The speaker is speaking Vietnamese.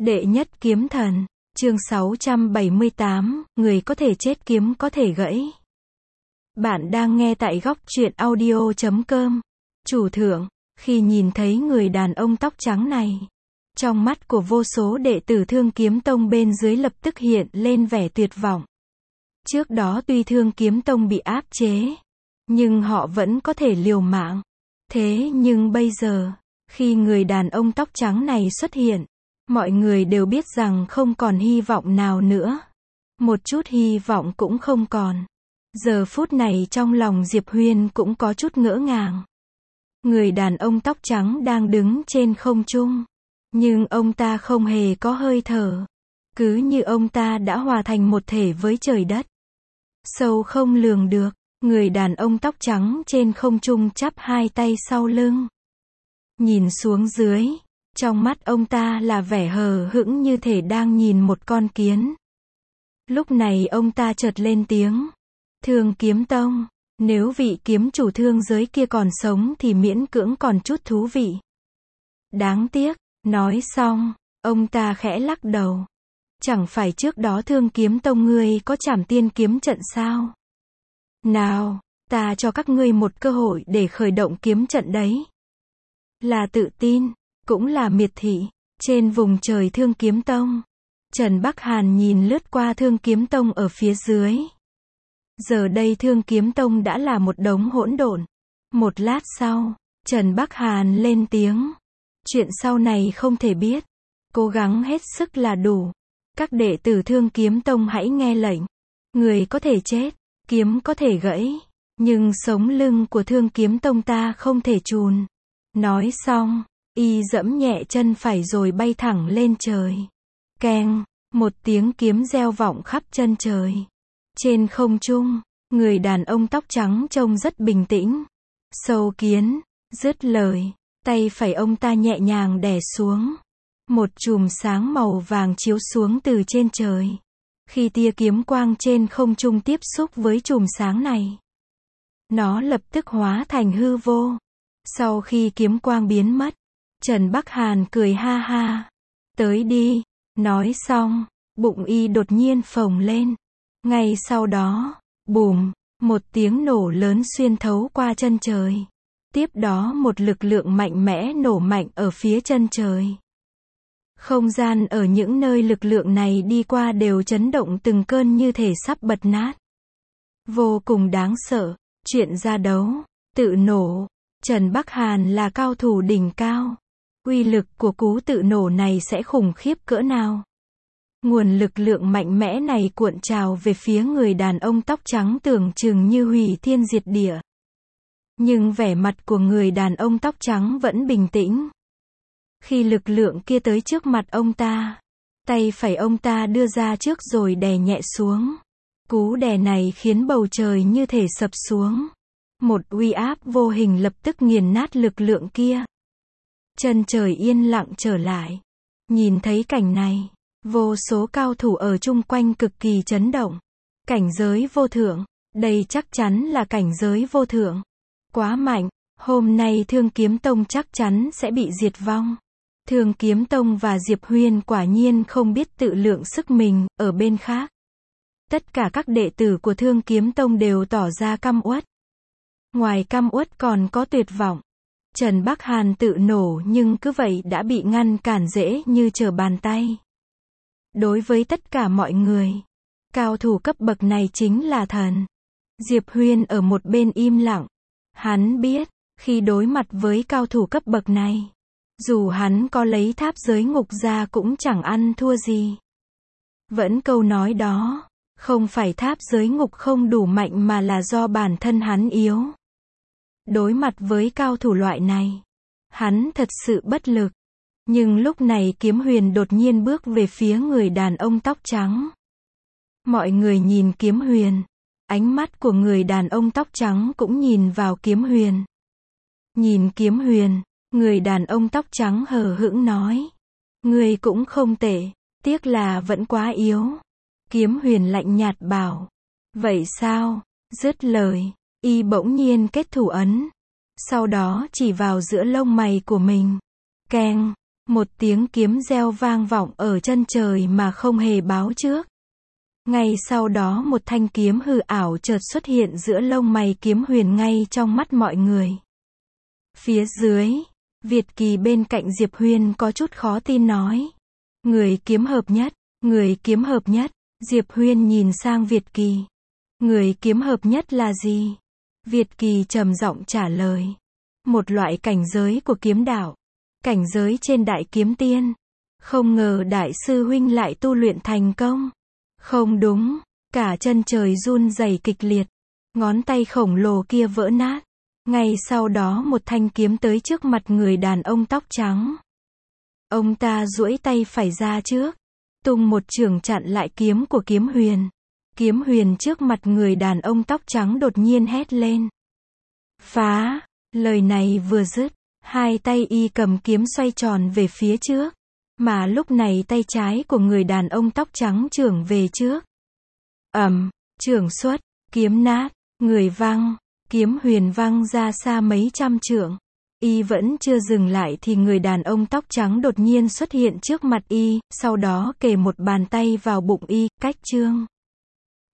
Đệ nhất kiếm thần, chương 678, người có thể chết kiếm có thể gãy. Bạn đang nghe tại góc truyện audio.com. Chủ thượng, khi nhìn thấy người đàn ông tóc trắng này, trong mắt của vô số đệ tử Thương Kiếm Tông bên dưới lập tức hiện lên vẻ tuyệt vọng. Trước đó tuy Thương Kiếm Tông bị áp chế, nhưng họ vẫn có thể liều mạng. Thế nhưng bây giờ, khi người đàn ông tóc trắng này xuất hiện, mọi người đều biết rằng không còn hy vọng nào nữa. Một chút hy vọng cũng không còn. Giờ phút này trong lòng Diệp Huyên cũng có chút ngỡ ngàng. Người đàn ông tóc trắng đang đứng trên không trung, nhưng ông ta không hề có hơi thở. Cứ như ông ta đã hòa thành một thể với trời đất. Sâu không lường được, người đàn ông tóc trắng trên không trung chắp hai tay sau lưng. Nhìn xuống dưới, trong mắt ông ta là vẻ hờ hững như thể đang nhìn một con kiến. Lúc này ông ta chợt lên tiếng. Thương Kiếm Tông, nếu vị kiếm chủ thương giới kia còn sống thì miễn cưỡng còn chút thú vị. Đáng tiếc, nói xong, ông ta khẽ lắc đầu. Chẳng phải trước đó Thương Kiếm Tông ngươi có Trảm Tiên kiếm trận sao? Nào, ta cho các ngươi một cơ hội để khởi động kiếm trận đấy. Là tự tin, cũng là miệt thị. Trên vùng trời Thương Kiếm Tông, Trần Bắc Hàn nhìn lướt qua Thương Kiếm Tông ở phía dưới. Giờ đây Thương Kiếm Tông đã là một đống hỗn độn. Một lát sau, Trần Bắc Hàn lên tiếng. Chuyện sau này không thể biết. Cố gắng hết sức là đủ. Các đệ tử Thương Kiếm Tông hãy nghe lệnh. Người có thể chết, kiếm có thể gãy, nhưng sống lưng của Thương Kiếm Tông ta không thể chùn. Nói xong, y giẫm nhẹ chân phải rồi bay thẳng lên trời. Keng, một tiếng kiếm reo vọng khắp chân trời. Trên không trung, người đàn ông tóc trắng trông rất bình tĩnh. Sâu kiến, dứt lời, tay phải ông ta nhẹ nhàng đè xuống. Một chùm sáng màu vàng chiếu xuống từ trên trời. Khi tia kiếm quang trên không trung tiếp xúc với chùm sáng này, nó lập tức hóa thành hư vô. Sau khi kiếm quang biến mất, Trần Bắc Hàn cười ha ha. Tới đi. Nói xong, bụng y đột nhiên phồng lên. Ngay sau đó, bùm, một tiếng nổ lớn xuyên thấu qua chân trời. Tiếp đó một lực lượng mạnh mẽ nổ mạnh ở phía chân trời. Không gian ở những nơi lực lượng này đi qua đều chấn động từng cơn như thể sắp bật nát. Vô cùng đáng sợ, chuyện ra đấu, tự nổ. Trần Bắc Hàn là cao thủ đỉnh cao. Uy lực của cú tự nổ này sẽ khủng khiếp cỡ nào? Nguồn lực lượng mạnh mẽ này cuộn trào về phía người đàn ông tóc trắng tưởng chừng như hủy thiên diệt địa. Nhưng vẻ mặt của người đàn ông tóc trắng vẫn bình tĩnh. Khi lực lượng kia tới trước mặt ông ta, tay phải ông ta đưa ra trước rồi đè nhẹ xuống. Cú đè này khiến bầu trời như thể sập xuống. Một uy áp vô hình lập tức nghiền nát lực lượng kia. Chân trời yên lặng trở lại. Nhìn thấy cảnh này, vô số cao thủ ở chung quanh cực kỳ chấn động. Cảnh giới vô thượng, đây chắc chắn là cảnh giới vô thượng. Quá mạnh, hôm nay Thương Kiếm Tông chắc chắn sẽ bị diệt vong. Thương Kiếm Tông và Diệp Huyên quả nhiên không biết tự lượng sức mình. Ở bên khác, tất cả các đệ tử của Thương Kiếm Tông đều tỏ ra căm uất. Ngoài căm uất còn có tuyệt vọng. Trần Bắc Hàn tự nổ nhưng cứ vậy đã bị ngăn cản dễ như trở bàn tay. Đối với tất cả mọi người, cao thủ cấp bậc này chính là thần. Diệp Huyên ở một bên im lặng. Hắn biết, khi đối mặt với cao thủ cấp bậc này, dù hắn có lấy tháp giới ngục ra cũng chẳng ăn thua gì. Vẫn câu nói đó, không phải tháp giới ngục không đủ mạnh mà là do bản thân hắn yếu. Đối mặt với cao thủ loại này, hắn thật sự bất lực. Nhưng lúc này Kiếm Huyền đột nhiên bước về phía người đàn ông tóc trắng. Mọi người nhìn Kiếm Huyền. Ánh mắt của người đàn ông tóc trắng cũng nhìn vào Kiếm Huyền. Nhìn Kiếm Huyền, người đàn ông tóc trắng hờ hững nói. Ngươi cũng không tệ, tiếc là vẫn quá yếu. Kiếm Huyền lạnh nhạt bảo. Vậy sao? Dứt lời, y bỗng nhiên kết thủ ấn. Sau đó chỉ vào giữa lông mày của mình. Keng, Một tiếng kiếm reo vang vọng ở chân trời mà không hề báo trước. Ngay sau đó một thanh kiếm hư ảo chợt xuất hiện giữa lông mày Kiếm Huyền ngay trong mắt mọi người. Phía dưới, Việt Kỳ bên cạnh Diệp Huyền có chút khó tin nói. Người kiếm hợp nhất, người kiếm hợp nhất. Diệp Huyền nhìn sang Việt Kỳ. Người kiếm hợp nhất là gì? Việt Kỳ trầm giọng trả lời. Một loại cảnh giới của kiếm đạo. Cảnh giới trên đại kiếm tiên. Không ngờ đại sư huynh lại tu luyện thành công. Không đúng, cả chân trời run rẩy kịch liệt. Ngón tay khổng lồ kia vỡ nát. Ngay sau đó một thanh kiếm tới trước mặt người đàn ông tóc trắng. Ông ta duỗi tay phải ra trước, tung một chưởng chặn lại kiếm của Kiếm Huyền. Kiếm Huyền trước mặt người đàn ông tóc trắng đột nhiên hét lên. Phá! Lời này vừa dứt, hai tay y cầm kiếm xoay tròn về phía trước. Mà lúc này tay trái của người đàn ông tóc trắng chưởng về trước. Chưởng xuất, kiếm nát, người văng, Kiếm Huyền văng ra xa mấy trăm trượng. Y vẫn chưa dừng lại thì người đàn ông tóc trắng đột nhiên xuất hiện trước mặt y, sau đó kề một bàn tay vào bụng y, cách chương.